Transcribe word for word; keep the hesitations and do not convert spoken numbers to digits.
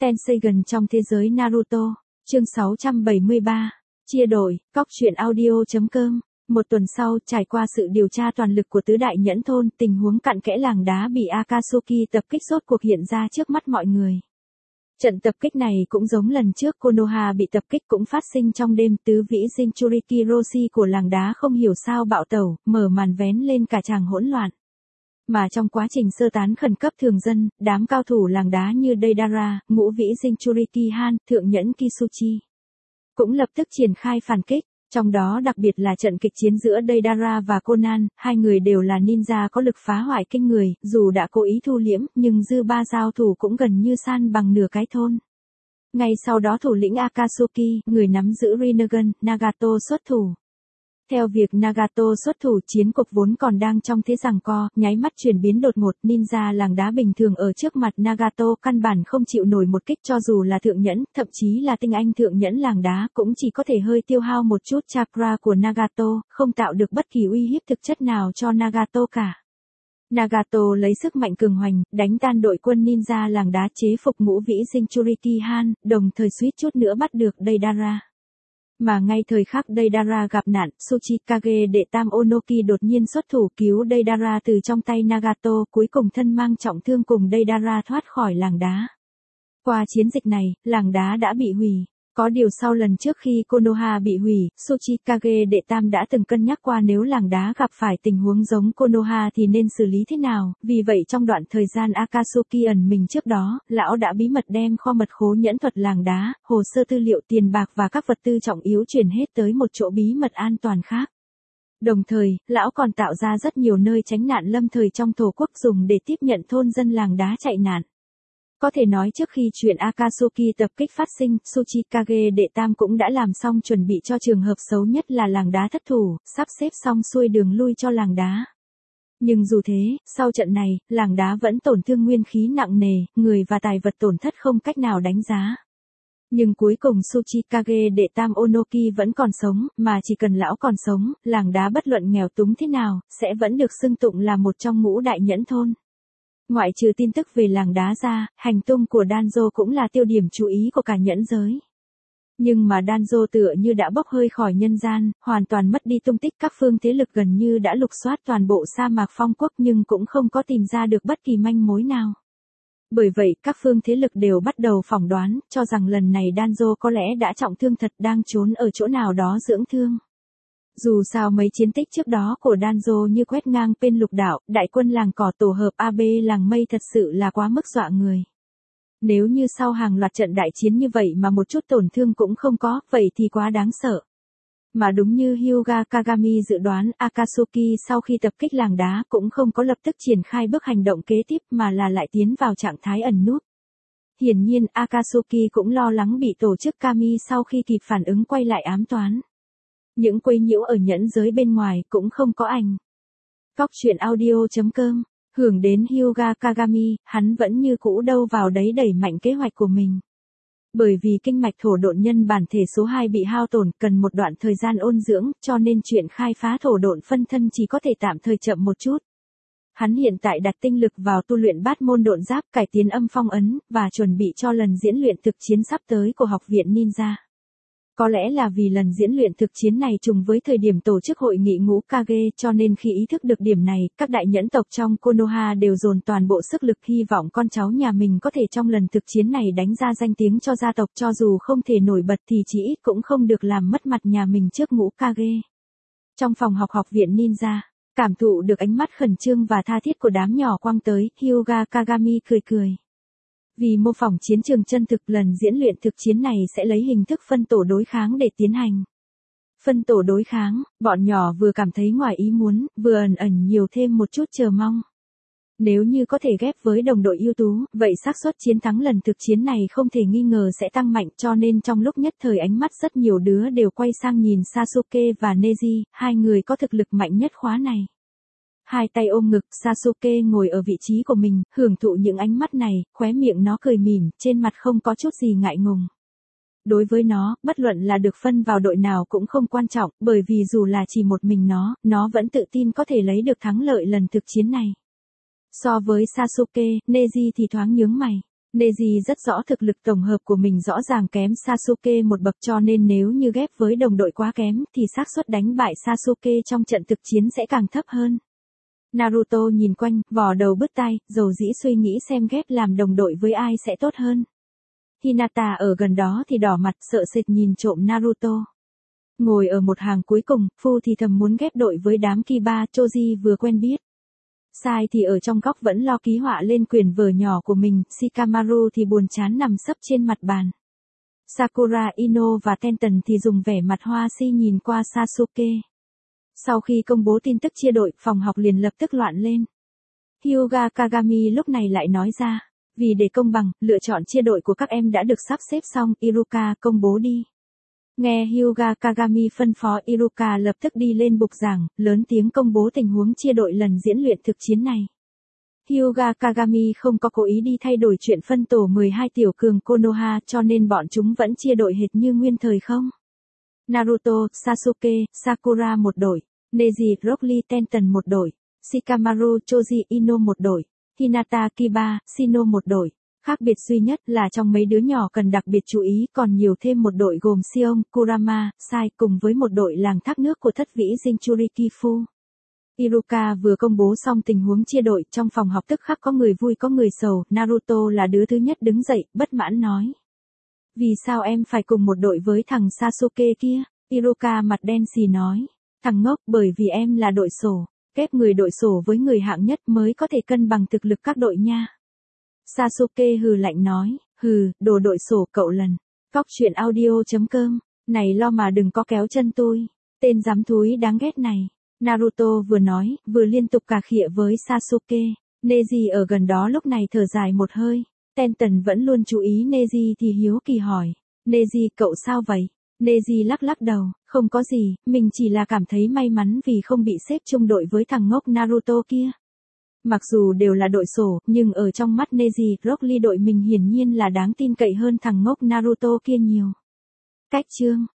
Tenseigan trong thế giới Naruto, chương sáu trăm bảy mươi ba, chia đổi, cóc truyện audio.com. Một tuần sau, trải qua sự điều tra toàn lực của tứ đại nhẫn thôn, tình huống cặn kẽ làng đá bị Akatsuki tập kích rốt cuộc hiện ra trước mắt mọi người. Trận tập kích này cũng giống lần trước Konoha bị tập kích cũng phát sinh trong đêm, tứ vĩ Jinchuriki Roshi của làng đá không hiểu sao bạo tẩu, mở màn vén lên cả tràng hỗn loạn. Mà trong quá trình sơ tán khẩn cấp thường dân, đám cao thủ làng đá như Deidara, ngũ vĩ Jinchuriki Han, thượng nhẫn Kisuchi cũng lập tức triển khai phản kích. Trong đó đặc biệt là trận kịch chiến giữa Deidara và Conan, hai người đều là ninja có lực phá hoại kinh người, dù đã cố ý thu liễm, nhưng dư ba giao thủ cũng gần như san bằng nửa cái thôn. Ngay sau đó thủ lĩnh Akatsuki, người nắm giữ Rinnegan, Nagato xuất thủ. Theo việc Nagato xuất thủ, chiến cục vốn còn đang trong thế giằng co, nháy mắt chuyển biến đột ngột, ninja làng đá bình thường ở trước mặt Nagato căn bản không chịu nổi một kích, cho dù là thượng nhẫn, thậm chí là tinh anh thượng nhẫn làng đá cũng chỉ có thể hơi tiêu hao một chút chakra của Nagato, không tạo được bất kỳ uy hiếp thực chất nào cho Nagato cả. Nagato lấy sức mạnh cường hoành, đánh tan đội quân ninja làng đá, chế phục ngũ vĩ Jinchuriki Han, đồng thời suýt chút nữa bắt được Deidara. Mà ngay thời khắc Deidara gặp nạn, Tsuchikage đệ tam Onoki đột nhiên xuất thủ cứu Deidara từ trong tay Nagato, cuối cùng thân mang trọng thương cùng Deidara thoát khỏi làng đá. Qua chiến dịch này, làng đá đã bị hủy. Có điều sau lần trước khi Konoha bị hủy, Tsuchikage đệ tam đã từng cân nhắc qua nếu làng đá gặp phải tình huống giống Konoha thì nên xử lý thế nào, vì vậy trong đoạn thời gian Akatsuki ẩn mình trước đó, lão đã bí mật đem kho mật khố nhẫn thuật làng đá, hồ sơ tư liệu, tiền bạc và các vật tư trọng yếu chuyển hết tới một chỗ bí mật an toàn khác. Đồng thời, lão còn tạo ra rất nhiều nơi tránh nạn lâm thời trong thổ quốc dùng để tiếp nhận thôn dân làng đá chạy nạn. Có thể nói trước khi chuyện Akatsuki tập kích phát sinh, Tsuchikage đệ tam cũng đã làm xong chuẩn bị cho trường hợp xấu nhất là làng đá thất thủ, sắp xếp xong xuôi đường lui cho làng đá. Nhưng dù thế, sau trận này, làng đá vẫn tổn thương nguyên khí nặng nề, người và tài vật tổn thất không cách nào đánh giá. Nhưng cuối cùng Tsuchikage đệ tam Onoki vẫn còn sống, mà chỉ cần lão còn sống, làng đá bất luận nghèo túng thế nào, sẽ vẫn được xưng tụng là một trong ngũ đại nhẫn thôn. Ngoại trừ tin tức về làng đá ra, hành tung của Danzo cũng là tiêu điểm chú ý của cả nhẫn giới. Nhưng mà Danzo tựa như đã bốc hơi khỏi nhân gian, hoàn toàn mất đi tung tích, các phương thế lực gần như đã lục soát toàn bộ sa mạc phong quốc nhưng cũng không có tìm ra được bất kỳ manh mối nào. Bởi vậy, các phương thế lực đều bắt đầu phỏng đoán, cho rằng lần này Danzo có lẽ đã trọng thương thật, đang trốn ở chỗ nào đó dưỡng thương. Dù sao mấy chiến tích trước đó của Danzo như quét ngang bên lục đảo, đại quân làng cỏ tổ hợp a bê làng mây thật sự là quá mức dọa người. Nếu như sau hàng loạt trận đại chiến như vậy mà một chút tổn thương cũng không có, vậy thì quá đáng sợ. Mà đúng như Hyuga Kagami dự đoán, Akatsuki sau khi tập kích làng đá cũng không có lập tức triển khai bước hành động kế tiếp mà là lại tiến vào trạng thái ẩn núp. Hiển nhiên Akatsuki cũng lo lắng bị tổ chức Kami sau khi kịp phản ứng quay lại ám toán. Những quấy nhiễu ở nhẫn giới bên ngoài cũng không có ảnh. Cóc truyện audio.com, hưởng đến Hyuga Kagami, hắn vẫn như cũ đâu vào đấy đẩy mạnh kế hoạch của mình. Bởi vì kinh mạch thổ độn nhân bản thể số hai bị hao tổn, cần một đoạn thời gian ôn dưỡng, cho nên chuyện khai phá thổ độn phân thân chỉ có thể tạm thời chậm một chút. Hắn hiện tại đặt tinh lực vào tu luyện bát môn độn giáp, cải tiến âm phong ấn, và chuẩn bị cho lần diễn luyện thực chiến sắp tới của học viện ninja. Có lẽ là vì lần diễn luyện thực chiến này trùng với thời điểm tổ chức hội nghị ngũ Kage, cho nên khi ý thức được điểm này, các đại nhẫn tộc trong Konoha đều dồn toàn bộ sức lực hy vọng con cháu nhà mình có thể trong lần thực chiến này đánh ra danh tiếng cho gia tộc, cho dù không thể nổi bật thì chỉ ít cũng không được làm mất mặt nhà mình trước ngũ Kage. Trong phòng học học viện ninja, cảm thụ được ánh mắt khẩn trương và tha thiết của đám nhỏ quăng tới, Hyuga Kagami cười cười. Vì mô phỏng chiến trường chân thực, lần diễn luyện thực chiến này sẽ lấy hình thức phân tổ đối kháng để tiến hành. Phân tổ đối kháng, bọn nhỏ vừa cảm thấy ngoài ý muốn, vừa ẩn ẩn nhiều thêm một chút chờ mong. Nếu như có thể ghép với đồng đội ưu tú, vậy xác suất chiến thắng lần thực chiến này không thể nghi ngờ sẽ tăng mạnh, cho nên trong lúc nhất thời ánh mắt rất nhiều đứa đều quay sang nhìn Sasuke và Neji, hai người có thực lực mạnh nhất khóa này. Hai tay ôm ngực, Sasuke ngồi ở vị trí của mình, hưởng thụ những ánh mắt này, khóe miệng nó cười mỉm, trên mặt không có chút gì ngại ngùng. Đối với nó, bất luận là được phân vào đội nào cũng không quan trọng, bởi vì dù là chỉ một mình nó, nó vẫn tự tin có thể lấy được thắng lợi lần thực chiến này. So với Sasuke, Neji thì thoáng nhướng mày. Neji rất rõ thực lực tổng hợp của mình rõ ràng kém Sasuke một bậc, cho nên nếu như ghép với đồng đội quá kém thì xác suất đánh bại Sasuke trong trận thực chiến sẽ càng thấp hơn. Naruto nhìn quanh, vò đầu bứt tai, dầu dĩ suy nghĩ xem ghép làm đồng đội với ai sẽ tốt hơn. Hinata ở gần đó thì đỏ mặt sợ sệt nhìn trộm Naruto. Ngồi ở một hàng cuối cùng, Fu thì thầm muốn ghép đội với đám Kiba Choji vừa quen biết. Sai thì ở trong góc vẫn lo ký họa lên quyển vở nhỏ của mình, Shikamaru thì buồn chán nằm sấp trên mặt bàn. Sakura, Ino và Tenten thì dùng vẻ mặt hoa si nhìn qua Sasuke. Sau khi công bố tin tức chia đội, phòng học liền lập tức loạn lên. Hyuga Kagami lúc này lại nói ra, vì để công bằng, lựa chọn chia đội của các em đã được sắp xếp xong, Iruka công bố đi. Nghe Hyuga Kagami phân phó, Iruka lập tức đi lên bục giảng, lớn tiếng công bố tình huống chia đội lần diễn luyện thực chiến này. Hyuga Kagami không có cố ý đi thay đổi chuyện phân tổ mười hai tiểu cường Konoha, cho nên bọn chúng vẫn chia đội hệt như nguyên thời không. Naruto, Sasuke, Sakura một đội, Neji, Rock Lee, Tenten một đội, Shikamaru, Choji, Ino một đội, Hinata, Kiba, Shino một đội. Khác biệt duy nhất là trong mấy đứa nhỏ cần đặc biệt chú ý, còn nhiều thêm một đội gồm Xiong, Kurama, Sai cùng với một đội làng thác nước của thất vĩ Jinchurikifu. Iruka vừa công bố xong tình huống chia đội, trong phòng học tức khắc có người vui có người sầu, Naruto là đứa thứ nhất đứng dậy, bất mãn nói. Vì sao em phải cùng một đội với thằng Sasuke kia? Iruka mặt đen xì nói. Thằng ngốc, bởi vì em là đội sổ, kép người đội sổ với người hạng nhất mới có thể cân bằng thực lực các đội nha. Sasuke hừ lạnh nói, hừ, đồ đội sổ cậu lần. Cóc truyện audio chấm com, này lo mà đừng có kéo chân tôi. Tên giám thúi đáng ghét này. Naruto vừa nói, vừa liên tục cà khịa với Sasuke. Neji ở gần đó lúc này thở dài một hơi. Tenten vẫn luôn chú ý Neji thì hiếu kỳ hỏi. Neji cậu sao vậy? Neji lắc lắc đầu, không có gì, mình chỉ là cảm thấy may mắn vì không bị xếp chung đội với thằng ngốc Naruto kia. Mặc dù đều là đội sổ, nhưng ở trong mắt Neji, Rock Lee đội mình hiển nhiên là đáng tin cậy hơn thằng ngốc Naruto kia nhiều. Cách chương